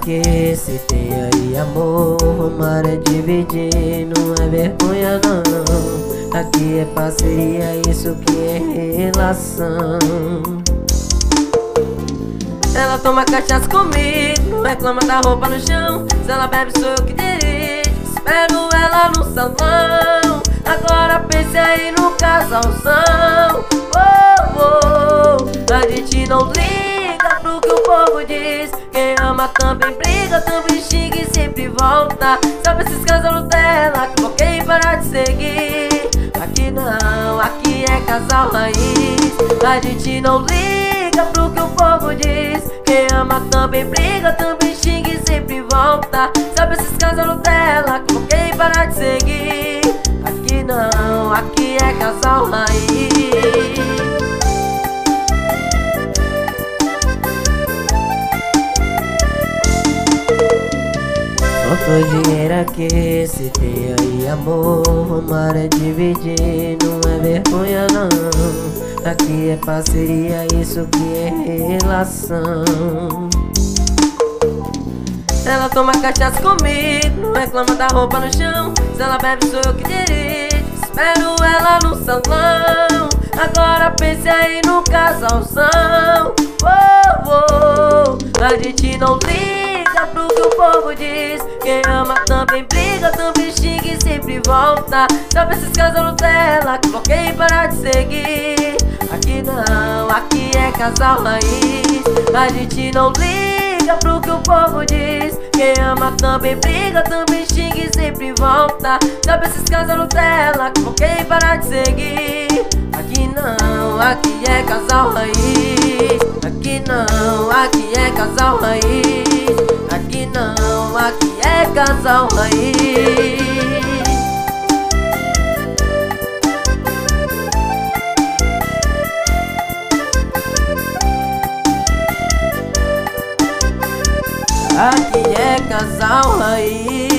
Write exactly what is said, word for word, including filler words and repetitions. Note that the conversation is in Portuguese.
aqui, se tem aí amor, amar é dividir, não é vergonha não. Aqui é parceria, isso que é relação. Ela toma cachaça comigo, não reclama da roupa no chão. Se ela bebe sou eu que dirijo, espero ela no salão. Agora pense aí no casalzão. Oh, oh, a gente não liga pro que o povo diz. Quem ama também briga, também xinga e sempre volta. Sabe esses casal Nutella que bloqueia e para de seguir. Aqui não, aqui é casal raiz. A gente não liga pro que o povo diz. Quem ama também briga, também xinga e sempre volta. Sabe esses casal Nutella que bloqueia e para de seguir. Aqui não, aqui é casal raiz. Faltou dinheiro aqui, se tem aí amor, amar é dividir, não é vergonha não. Aqui é parceria, isso que é relação. Ela toma cachaça comigo, não reclama da roupa no chão. Se ela bebe sou eu que dirijo, espero ela no salão. Agora pense aí no casalzão. Oh, oh, a gente não liga pro que o povo diz. Quem ama também briga, também xinga e sempre volta. Sabe esses casal Nutella que bloqueia e para de seguir. Aqui não, aqui é casal raiz. A gente não liga pro que o povo diz. Quem ama também briga, também xinga e sempre volta. Sabe esses casal Nutella que bloqueia e para de seguir. Aqui não, aqui é casal raiz. Aqui não, aqui é casal raiz. Aqui não, aqui é casal raiz. Aqui é casal raiz.